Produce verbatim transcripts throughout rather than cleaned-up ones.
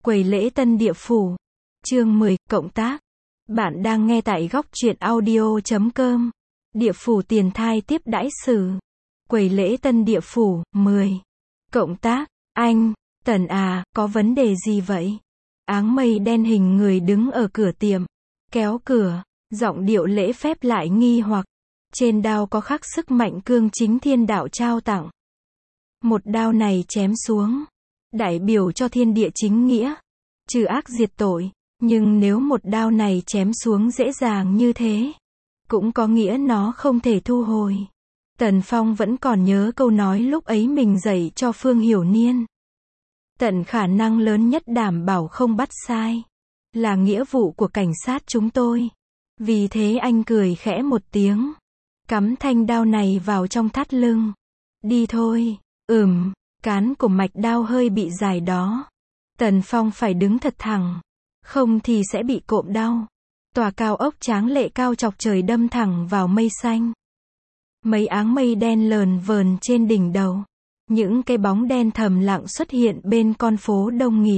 Quầy lễ tân địa phủ. Chương mười, cộng tác. Bạn đang nghe tại góc truyện audio chấm com. Địa phủ tiền thai tiếp đãi sử. Quầy lễ tân địa phủ, mười. Cộng tác. Anh, Tần à, có vấn đề gì vậy? Áng mây đen hình người đứng ở cửa tiệm. Kéo cửa, giọng điệu lễ phép lại nghi hoặc. Trên đao có khắc sức mạnh cương chính thiên đạo trao tặng. Một đao này chém xuống, đại biểu cho thiên địa chính nghĩa, trừ ác diệt tội. Nhưng nếu một đao này chém xuống dễ dàng như thế, cũng có nghĩa nó không thể thu hồi. Tần Phong vẫn còn nhớ câu nói lúc ấy mình dạy cho Phương Hiểu Niên. Tận khả năng lớn nhất đảm bảo không bắt sai, là nghĩa vụ của cảnh sát chúng tôi. Vì thế anh cười khẽ một tiếng, cắm thanh đao này vào trong thắt lưng. Đi thôi. Ừm, cán của mạch đao hơi bị dài đó. Tần Phong phải đứng thật thẳng, không thì sẽ bị cộm đau. Tòa cao ốc tráng lệ cao chọc trời đâm thẳng vào mây xanh. Mấy áng mây đen lờn vờn trên đỉnh đầu. Những cái bóng đen thầm lặng xuất hiện bên con phố đông nghịt.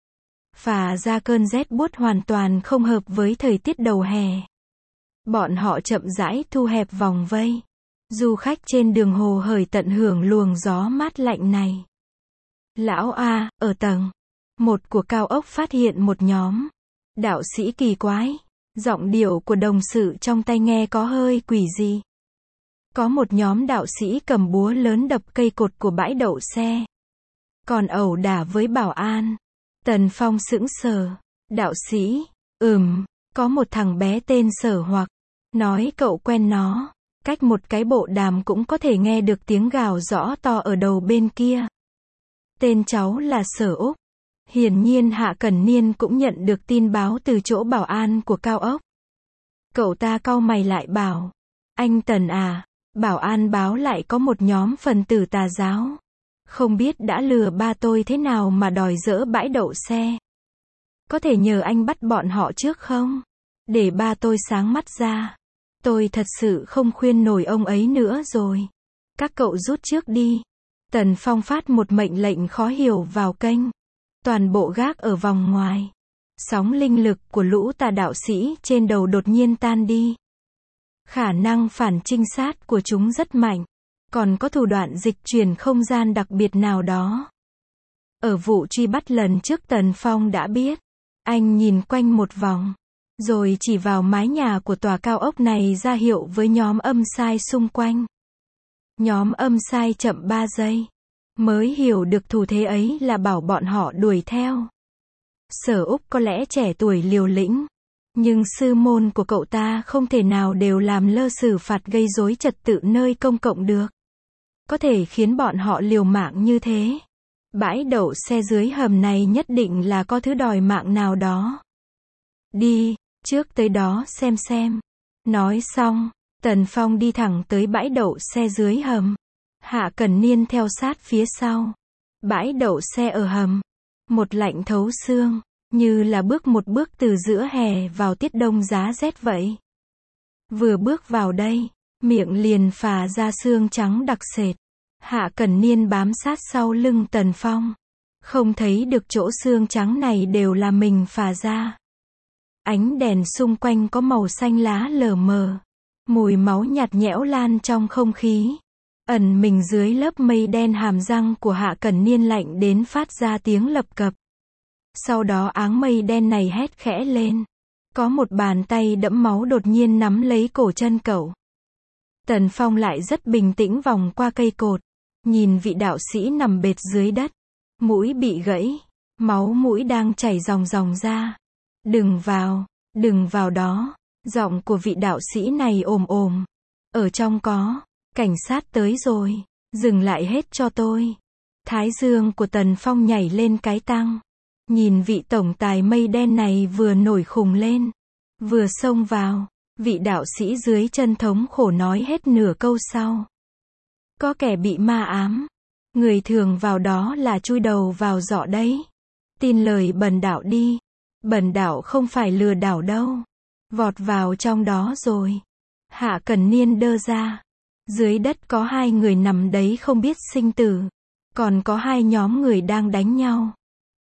Phả ra cơn rét buốt hoàn toàn không hợp với thời tiết đầu hè. Bọn họ chậm rãi thu hẹp vòng vây. Du khách trên đường hồ hởi tận hưởng luồng gió mát lạnh này. Lão A, ở tầng một của cao ốc phát hiện một nhóm đạo sĩ kỳ quái. Giọng điệu của đồng sự trong tai nghe có hơi quỷ dị. Có một nhóm đạo sĩ cầm búa lớn đập cây cột của bãi đậu xe. Còn ẩu đả với bảo an. Tần Phong sững sờ. Đạo sĩ, ừm, có một thằng bé tên Sở Hoặc. Nói cậu quen nó. Cách một cái bộ đàm cũng có thể nghe được tiếng gào rõ to ở đầu bên kia. Tên cháu là Sở Úc. Hiển nhiên Hạ Cẩn Niên cũng nhận được tin báo từ chỗ bảo an của cao ốc. Cậu ta cau mày lại bảo. Anh Tần à, bảo an báo lại có một nhóm phần tử tà giáo. Không biết đã lừa ba tôi thế nào mà đòi dỡ bãi đậu xe. Có thể nhờ anh bắt bọn họ trước không? Để ba tôi sáng mắt ra. Tôi thật sự không khuyên nổi ông ấy nữa rồi. Các cậu rút trước đi. Tần Phong phát một mệnh lệnh khó hiểu vào kênh. Toàn bộ gác ở vòng ngoài. Sóng linh lực của lũ tà đạo sĩ trên đầu đột nhiên tan đi. Khả năng phản trinh sát của chúng rất mạnh. Còn có thủ đoạn dịch chuyển không gian đặc biệt nào đó. Ở vụ truy bắt lần trước Tần Phong đã biết. Anh nhìn quanh một vòng. Rồi chỉ vào mái nhà của tòa cao ốc này ra hiệu với nhóm âm sai xung quanh. Nhóm âm sai chậm ba giây. Mới hiểu được thủ thế ấy là bảo bọn họ đuổi theo. Sở Úc có lẽ trẻ tuổi liều lĩnh. Nhưng sư môn của cậu ta không thể nào đều làm lơ xử phạt gây rối trật tự nơi công cộng được. Có thể khiến bọn họ liều mạng như thế. Bãi đậu xe dưới hầm này nhất định là có thứ đòi mạng nào đó. Đi, trước tới đó xem xem. Nói xong, Tần Phong đi thẳng tới bãi đậu xe dưới hầm. Hạ Cẩn Niên theo sát phía sau. Bãi đậu xe ở hầm. Một lạnh thấu xương, như là bước một bước từ giữa hè vào tiết đông giá rét vậy. Vừa bước vào đây, miệng liền phả ra xương trắng đặc sệt. Hạ Cẩn Niên bám sát sau lưng Tần Phong. Không thấy được chỗ xương trắng này đều là mình phả ra. Ánh đèn xung quanh có màu xanh lá lờ mờ. Mùi máu nhạt nhẽo lan trong không khí. Ẩn mình dưới lớp mây đen hàm răng của Hạ Cẩn Niên lạnh đến phát ra tiếng lập cập. Sau đó áng mây đen này hét khẽ lên. Có một bàn tay đẫm máu đột nhiên nắm lấy cổ chân cậu. Tần Phong lại rất bình tĩnh vòng qua cây cột. Nhìn vị đạo sĩ nằm bệt dưới đất. Mũi bị gãy. Máu mũi đang chảy ròng ròng ra. Đừng vào, đừng vào đó. Giọng của vị đạo sĩ này ồm ồm. Ở trong có. Cảnh sát tới rồi. Dừng lại hết cho tôi. Thái dương của Tần Phong nhảy lên cái tăng. Nhìn vị tổng tài mây đen này vừa nổi khùng lên. Vừa xông vào. Vị đạo sĩ dưới chân thống khổ nói hết nửa câu sau. Có kẻ bị ma ám. Người thường vào đó là chui đầu vào giọ đấy. Tin lời bần đạo đi. Bần đạo không phải lừa đảo đâu. Vọt vào trong đó rồi. Hạ Cẩn Niên đơ ra. Dưới đất có hai người nằm đấy không biết sinh tử. Còn có hai nhóm người đang đánh nhau.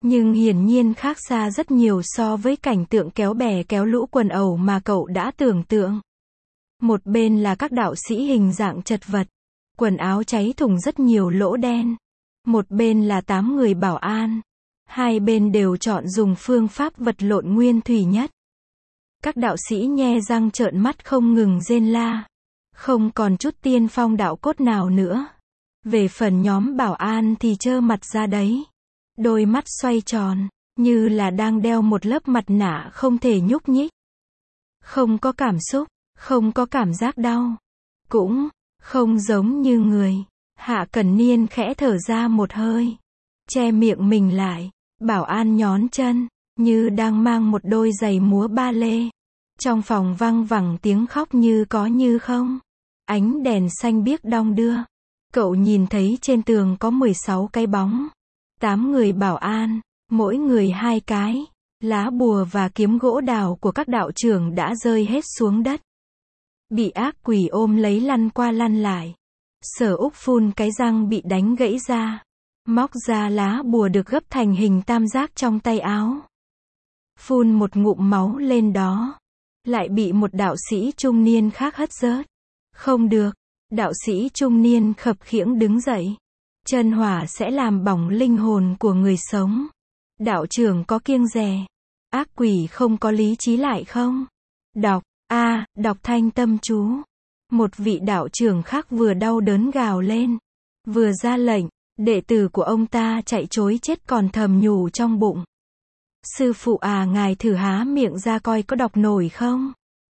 Nhưng hiển nhiên khác xa rất nhiều so với cảnh tượng kéo bè kéo lũ quần ẩu mà cậu đã tưởng tượng. Một bên là các đạo sĩ hình dạng chật vật, quần áo cháy thùng rất nhiều lỗ đen. Một bên là tám người bảo an. Hai bên đều chọn dùng phương pháp vật lộn nguyên thủy nhất. Các đạo sĩ nhe răng trợn mắt không ngừng rên la. Không còn chút tiên phong đạo cốt nào nữa. Về phần nhóm bảo an thì trơ mặt ra đấy. Đôi mắt xoay tròn, như là đang đeo một lớp mặt nạ không thể nhúc nhích. Không có cảm xúc, không có cảm giác đau. Cũng không giống như người. Hạ Cẩn Niên khẽ thở ra một hơi. Che miệng mình lại. Bảo an nhón chân, như đang mang một đôi giày múa ba lê. Trong phòng vang vẳng tiếng khóc như có như không. Ánh đèn xanh biếc đong đưa. Cậu nhìn thấy trên tường có mười sáu cái bóng. tám người bảo an, mỗi người hai cái. Lá bùa và kiếm gỗ đào của các đạo trưởng đã rơi hết xuống đất. Bị ác quỷ ôm lấy lăn qua lăn lại. Sở Úc phun cái răng bị đánh gãy ra. Móc ra lá bùa được gấp thành hình tam giác trong tay áo. Phun một ngụm máu lên đó. Lại bị một đạo sĩ trung niên khác hất rớt. Không được. Đạo sĩ trung niên khập khiễng đứng dậy. Chân hỏa sẽ làm bỏng linh hồn của người sống. Đạo trưởng có kiêng dè. Ác quỷ không có lý trí lại không? Đọc, a à, đọc thanh tâm chú. Một vị đạo trưởng khác vừa đau đớn gào lên. Vừa ra lệnh. Đệ tử của ông ta chạy trối chết còn thầm nhủ trong bụng. Sư phụ à, ngài thử há miệng ra coi có đọc nổi không?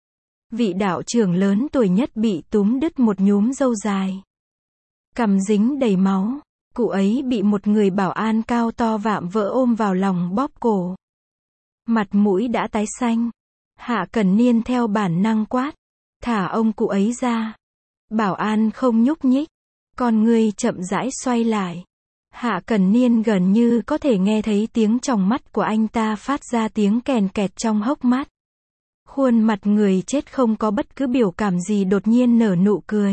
Vị đạo trưởng lớn tuổi nhất bị túm đứt một nhúm râu dài. Cằm dính đầy máu. Cụ ấy bị một người bảo an cao to vạm vỡ ôm vào lòng bóp cổ. Mặt mũi đã tái xanh. Hạ Cẩn Niên theo bản năng quát. Thả ông cụ ấy ra. Bảo an không nhúc nhích. Con người chậm rãi xoay lại. Hạ Cẩn Niên gần như có thể nghe thấy tiếng trong mắt của anh ta phát ra tiếng kèn kẹt trong hốc mắt. Khuôn mặt người chết không có bất cứ biểu cảm gì đột nhiên nở nụ cười.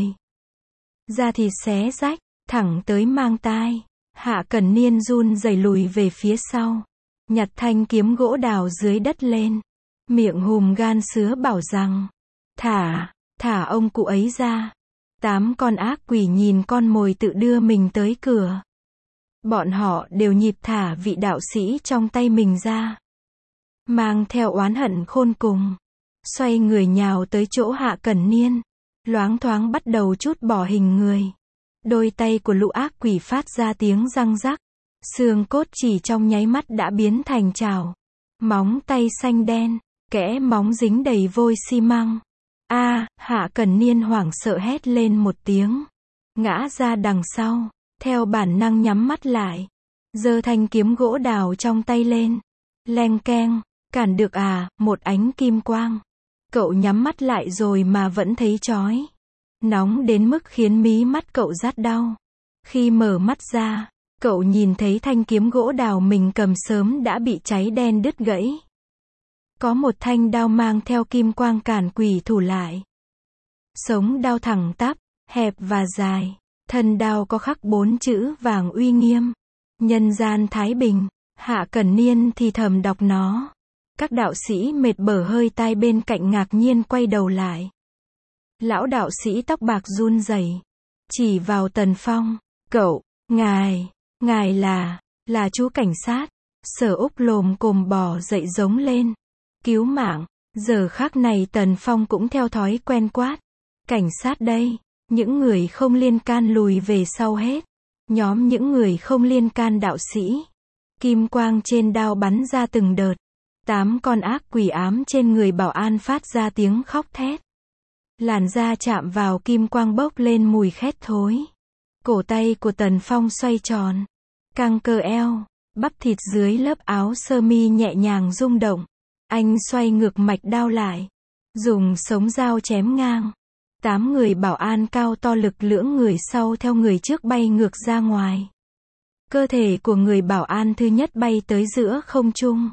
Da thịt xé rách, thẳng tới mang tai. Hạ Cẩn Niên run rẩy lùi về phía sau. Nhặt thanh kiếm gỗ đào dưới đất lên. Miệng hùm gan sứa bảo rằng. Thả, thả ông cụ ấy ra. Tám con ác quỷ nhìn con mồi tự đưa mình tới cửa. Bọn họ đều nhịp thả vị đạo sĩ trong tay mình ra. Mang theo oán hận khôn cùng. Xoay người nhào tới chỗ Hạ Cẩn Niên. Loáng thoáng bắt đầu trút bỏ hình người. Đôi tay của lũ ác quỷ phát ra tiếng răng rắc. Xương cốt chỉ trong nháy mắt đã biến thành chảo. Móng tay xanh đen. Kẽ móng dính đầy vôi xi măng. A, à, Hạ Cẩn Niên hoảng sợ hét lên một tiếng. Ngã ra đằng sau. Theo bản năng nhắm mắt lại. Giơ thanh kiếm gỗ đào trong tay lên. Leng keng. Cản được à, một ánh kim quang. Cậu nhắm mắt lại rồi mà vẫn thấy chói. Nóng đến mức khiến mí mắt cậu rát đau. Khi mở mắt ra, cậu nhìn thấy thanh kiếm gỗ đào mình cầm sớm đã bị cháy đen đứt gãy. Có một thanh đao mang theo kim quang cản quỷ thủ lại. Sống đao thẳng tắp, hẹp và dài. Thân đao có khắc bốn chữ vàng uy nghiêm. Nhân gian thái bình. Hạ Cẩn Niên thì thầm đọc nó. Các đạo sĩ mệt bở hơi tai bên cạnh ngạc nhiên quay đầu lại. Lão đạo sĩ tóc bạc run rẩy, chỉ vào Tần Phong. Cậu, ngài, ngài là, là chú cảnh sát. Sở Úc lồm cồm bò dậy giống lên. Cứu mạng. Giờ khắc này Tần Phong cũng theo thói quen quát. Cảnh sát đây. Những người không liên can lùi về sau hết. Nhóm những người không liên can đạo sĩ. Kim quang trên đao bắn ra từng đợt. Tám con ác quỷ ám trên người bảo an phát ra tiếng khóc thét. Làn da chạm vào kim quang bốc lên mùi khét thối. Cổ tay của Tần Phong xoay tròn. Căng cơ eo. Bắp thịt dưới lớp áo sơ mi nhẹ nhàng rung động. Anh xoay ngược mạch đao lại. Dùng sống dao chém ngang. Tám người bảo an cao to lực lưỡng người sau theo người trước bay ngược ra ngoài. Cơ thể của người bảo an thứ nhất bay tới giữa không trung.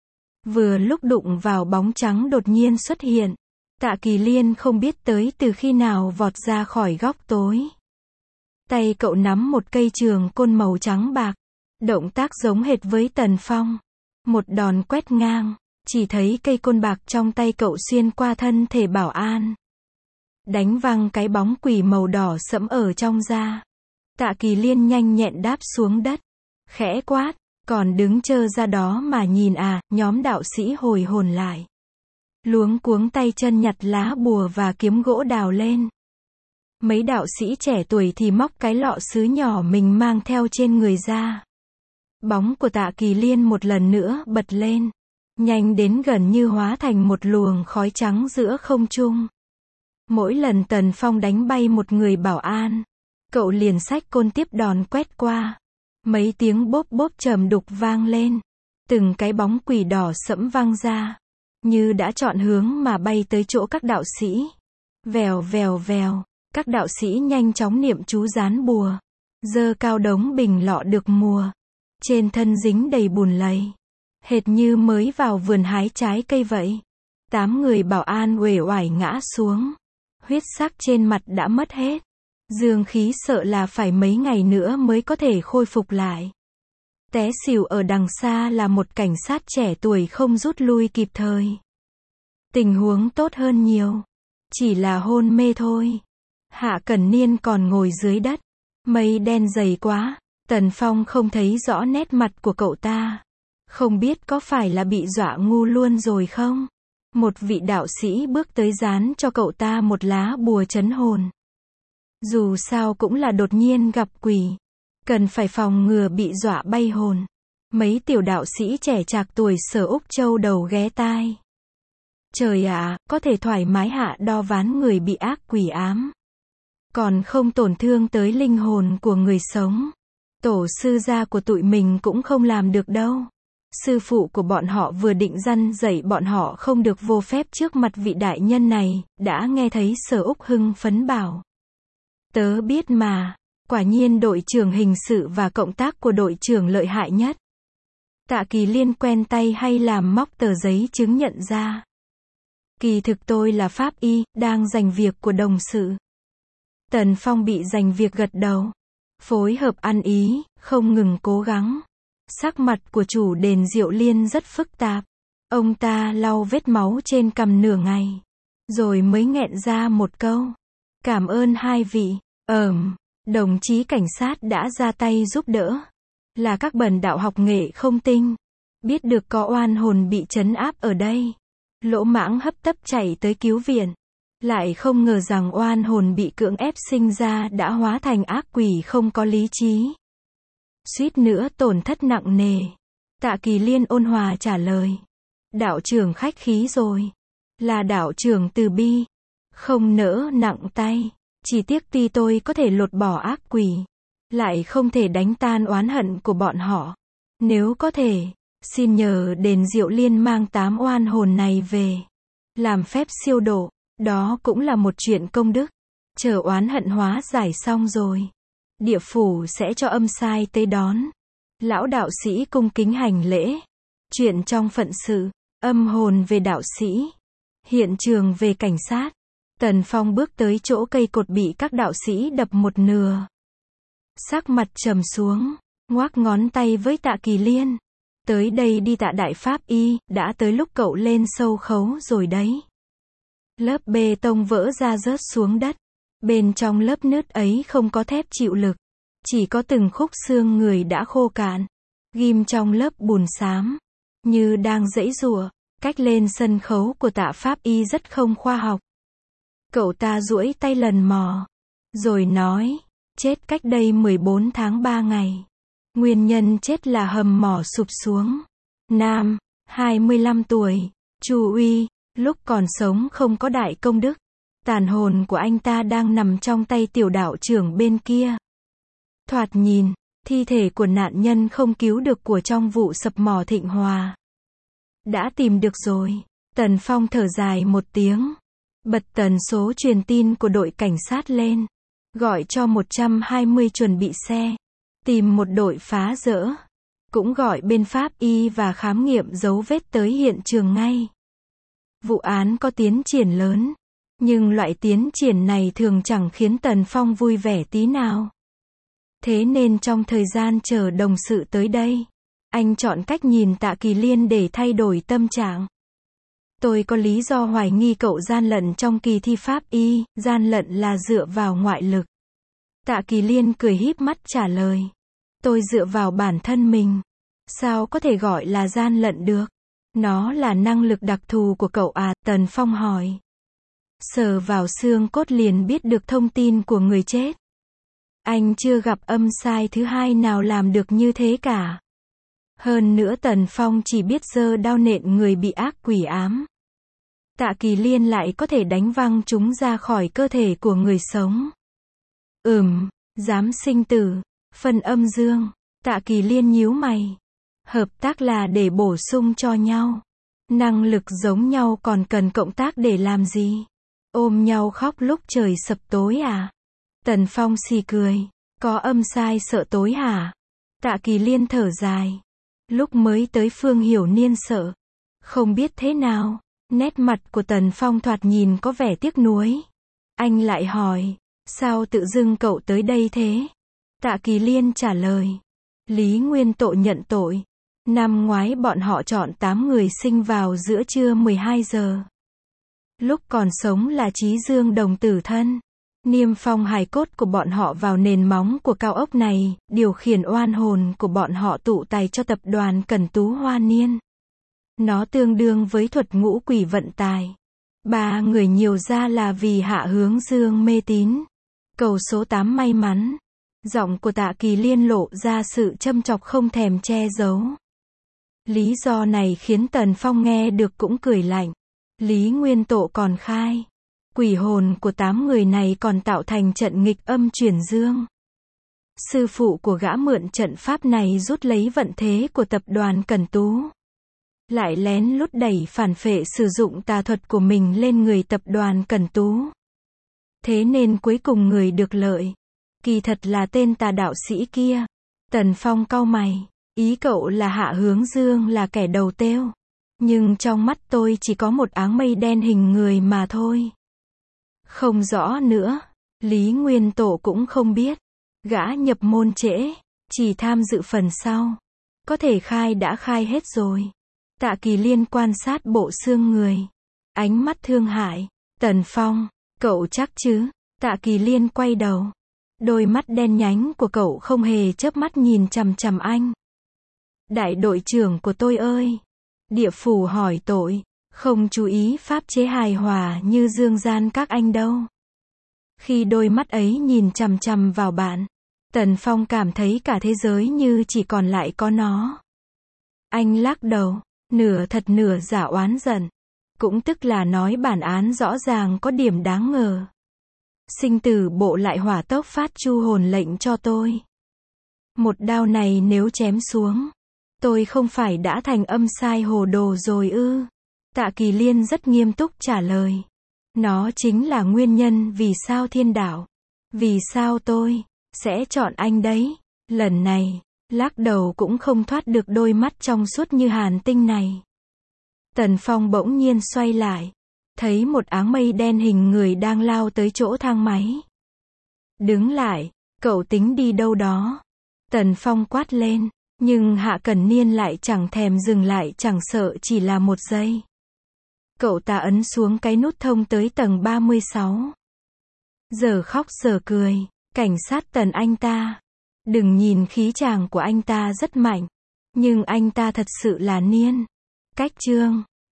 Vừa lúc đụng vào bóng trắng đột nhiên xuất hiện. Tạ Kỳ Liên không biết tới từ khi nào vọt ra khỏi góc tối. Tay cậu nắm một cây trường côn màu trắng bạc. Động tác giống hệt với Tần Phong. Một đòn quét ngang, chỉ thấy cây côn bạc trong tay cậu xuyên qua thân thể bảo an. Đánh văng cái bóng quỷ màu đỏ sẫm ở trong da. Tạ Kỳ Liên nhanh nhẹn đáp xuống đất. Khẽ quát, còn đứng chơ ra đó mà nhìn à, nhóm đạo sĩ hồi hồn lại. Luống cuống tay chân nhặt lá bùa và kiếm gỗ đào lên. Mấy đạo sĩ trẻ tuổi thì móc cái lọ sứ nhỏ mình mang theo trên người ra. Bóng của Tạ Kỳ Liên một lần nữa bật lên. Nhanh đến gần như hóa thành một luồng khói trắng giữa không trung. Mỗi lần Tần Phong đánh bay một người bảo an, cậu liền xách côn tiếp đòn quét qua. Mấy tiếng bốp bốp trầm đục vang lên. Từng cái bóng quỷ đỏ sẫm văng ra. Như đã chọn hướng mà bay tới chỗ các đạo sĩ. Vèo vèo vèo, các đạo sĩ nhanh chóng niệm chú gián bùa. Giơ cao đống bình lọ được mùa. Trên thân dính đầy bùn lầy. Hệt như mới vào vườn hái trái cây vậy. Tám người bảo an uể oải ngã xuống. Huyết sắc trên mặt đã mất hết. Dương khí sợ là phải mấy ngày nữa mới có thể khôi phục lại. Té xỉu ở đằng xa là một cảnh sát trẻ tuổi không rút lui kịp thời. Tình huống tốt hơn nhiều. Chỉ là hôn mê thôi. Hạ Cẩn Niên còn ngồi dưới đất. Mây đen dày quá. Tần Phong không thấy rõ nét mặt của cậu ta. Không biết có phải là bị dọa ngu luôn rồi không? Một vị đạo sĩ bước tới dán cho cậu ta một lá bùa trấn hồn. Dù sao cũng là đột nhiên gặp quỷ. Cần phải phòng ngừa bị dọa bay hồn. Mấy tiểu đạo sĩ trẻ trạc tuổi Sở Úc Châu đầu ghé tai. Trời ạ, có thể thoải mái hạ đo ván người bị ác quỷ ám. Còn không tổn thương tới linh hồn của người sống. Tổ sư gia của tụi mình cũng không làm được đâu. Sư phụ của bọn họ vừa định răn dạy bọn họ không được vô phép trước mặt vị đại nhân này, đã nghe thấy Sở Úc hưng phấn bảo. Tớ biết mà, quả nhiên đội trưởng hình sự và cộng tác của đội trưởng lợi hại nhất. Tạ Kỳ Liên quen tay hay làm móc tờ giấy chứng nhận ra. Kỳ thực tôi là pháp y, đang giành việc của đồng sự. Tần Phong bị giành việc gật đầu. Phối hợp ăn ý, không ngừng cố gắng. Sắc mặt của chủ đền Diệu Liên rất phức tạp. Ông ta lau vết máu trên cằm nửa ngày. Rồi mới nghẹn ra một câu. Cảm ơn hai vị. Ờm, đồng chí cảnh sát đã ra tay giúp đỡ. Là các bần đạo học nghệ không tinh. Biết được có oan hồn bị trấn áp ở đây. Lỗ mãng hấp tấp chạy tới cứu viện. Lại không ngờ rằng oan hồn bị cưỡng ép sinh ra đã hóa thành ác quỷ không có lý trí. Suýt nữa tổn thất nặng nề. Tạ Kỳ Liên ôn hòa trả lời. Đạo trưởng khách khí rồi. Là đạo trưởng từ bi. Không nỡ nặng tay. Chỉ tiếc tuy tôi có thể lột bỏ ác quỷ. Lại không thể đánh tan oán hận của bọn họ. Nếu có thể, xin nhờ đền Diệu Liên mang tám oan hồn này về. Làm phép siêu độ. Đó cũng là một chuyện công đức. Chờ oán hận hóa giải xong rồi. Địa phủ sẽ cho âm sai tới đón. Lão đạo sĩ cung kính hành lễ. Chuyện trong phận sự. Âm hồn về đạo sĩ. Hiện trường về cảnh sát. Tần Phong bước tới chỗ cây cột bị các đạo sĩ đập một nửa. Sắc mặt trầm xuống. Ngoác ngón tay với Tạ Kỳ Liên. Tới đây đi Tạ đại pháp y, đã tới lúc cậu lên sâu khấu rồi đấy. Lớp bê tông vỡ ra rớt xuống đất. Bên trong lớp nứt ấy không có thép chịu lực. Chỉ có từng khúc xương người đã khô cạn. Ghim trong lớp bùn xám. Như đang giãy giụa. Cách lên sân khấu của Tạ pháp y rất không khoa học. Cậu ta duỗi tay lần mò. Rồi nói. Chết cách đây mười bốn tháng ba ngày. Nguyên nhân chết là hầm mỏ sụp xuống. Nam, hai mươi lăm tuổi. Chu Uy. Lúc còn sống không có đại công đức. Tàn hồn của anh ta đang nằm trong tay tiểu đạo trưởng bên kia. Thoạt nhìn, thi thể của nạn nhân không cứu được của trong vụ sập mỏ Thịnh Hòa. Đã tìm được rồi. Tần Phong thở dài một tiếng. Bật tần số truyền tin của đội cảnh sát lên. Gọi cho một trăm hai mươi chuẩn bị xe. Tìm một đội phá rỡ. Cũng gọi bên pháp y và khám nghiệm dấu vết tới hiện trường ngay. Vụ án có tiến triển lớn. Nhưng loại tiến triển này thường chẳng khiến Tần Phong vui vẻ tí nào. Thế nên trong thời gian chờ đồng sự tới đây, anh chọn cách nhìn Tạ Kỳ Liên để thay đổi tâm trạng. Tôi có lý do hoài nghi cậu gian lận trong kỳ thi pháp y, gian lận là dựa vào ngoại lực. Tạ Kỳ Liên cười híp mắt trả lời. Tôi dựa vào bản thân mình. Sao có thể gọi là gian lận được? Nó là năng lực đặc thù của cậu à? Tần Phong hỏi. Sờ vào xương cốt liền biết được thông tin của người chết. Anh chưa gặp âm sai thứ hai nào làm được như thế cả. Hơn nữa Tần Phong chỉ biết giơ đao nện người bị ác quỷ ám. Tạ Kỳ Liên lại có thể đánh văng chúng ra khỏi cơ thể của người sống. Ừm, dám sinh tử, phân âm dương. Tạ Kỳ Liên nhíu mày. Hợp tác là để bổ sung cho nhau. Năng lực giống nhau còn cần cộng tác để làm gì? Ôm nhau khóc lúc trời sập tối à? Tần Phong xì cười. Có âm sai sợ tối hả? Tạ Kỳ Liên thở dài. Lúc mới tới Phương Hiểu Niên sợ. Không biết thế nào. Nét mặt của Tần Phong thoạt nhìn có vẻ tiếc nuối. Anh lại hỏi. Sao tự dưng cậu tới đây thế? Tạ Kỳ Liên trả lời. Lý Nguyên Tội nhận tội. Năm ngoái bọn họ chọn tám người sinh vào giữa trưa mười hai giờ. Lúc còn sống là Chí Dương đồng tử thân. Niêm phong hài cốt của bọn họ vào nền móng của cao ốc này, điều khiển oan hồn của bọn họ tụ tài cho tập đoàn Cẩn Tú Hoa Niên. Nó tương đương với thuật ngũ quỷ vận tài. Ba người nhiều ra là vì Hạ Hướng Dương mê tín. Cầu số tám may mắn. Giọng của Tạ Kỳ Liên lộ ra sự châm chọc không thèm che giấu. Lý do này khiến Tần Phong nghe được cũng cười lạnh. Lý Nguyên Tộ còn khai. Quỷ hồn của tám người này còn tạo thành trận nghịch âm chuyển dương. Sư phụ của gã mượn trận pháp này rút lấy vận thế của tập đoàn Cẩn Tú. Lại lén lút đẩy phản phệ sử dụng tà thuật của mình lên người tập đoàn Cẩn Tú. Thế nên cuối cùng người được lợi. Kỳ thật là tên tà đạo sĩ kia. Tần Phong cau mày. Ý cậu là Hạ Hướng Dương là kẻ đầu têu. Nhưng trong mắt tôi chỉ có một áng mây đen hình người mà thôi. Không rõ nữa. Lý Nguyên Tổ cũng không biết. Gã nhập môn trễ. Chỉ tham dự phần sau. Có thể khai đã khai hết rồi. Tạ Kỳ Liên quan sát bộ xương người. Ánh mắt thương hại. Tần Phong. Cậu chắc chứ? Tạ Kỳ Liên quay đầu. Đôi mắt đen nhánh của cậu không hề chớp mắt nhìn chằm chằm anh. Đại đội trưởng của tôi ơi! Địa phủ hỏi tội, không chú ý pháp chế hài hòa như dương gian các anh đâu. Khi đôi mắt ấy nhìn chằm chằm vào bạn, Tần Phong cảm thấy cả thế giới như chỉ còn lại có nó. Anh lắc đầu, nửa thật nửa giả oán giận. Cũng tức là nói bản án rõ ràng có điểm đáng ngờ. Sinh tử bộ lại hỏa tốc phát chu hồn lệnh cho tôi. Một đao này nếu chém xuống, tôi không phải đã thành âm sai hồ đồ rồi ư? Tạ Kỳ Liên rất nghiêm túc trả lời. Nó chính là nguyên nhân vì sao thiên đạo, vì sao tôi sẽ chọn anh đấy. Lần này, lắc đầu cũng không thoát được đôi mắt trong suốt như hàn tinh này. Tần Phong bỗng nhiên xoay lại, thấy một áng mây đen hình người đang lao tới chỗ thang máy. Đứng lại, cậu tính đi đâu đó? Tần Phong quát lên, nhưng Hạ Cẩn Niên lại chẳng thèm dừng lại, chẳng sợ chỉ là một giây. Cậu ta ấn xuống cái nút thông tới tầng ba mươi sáu. Giờ khóc giờ cười, cảnh sát Tần anh ta. Đừng nhìn khí chàng của anh ta rất mạnh, nhưng anh ta thật sự là Niên. Cách chương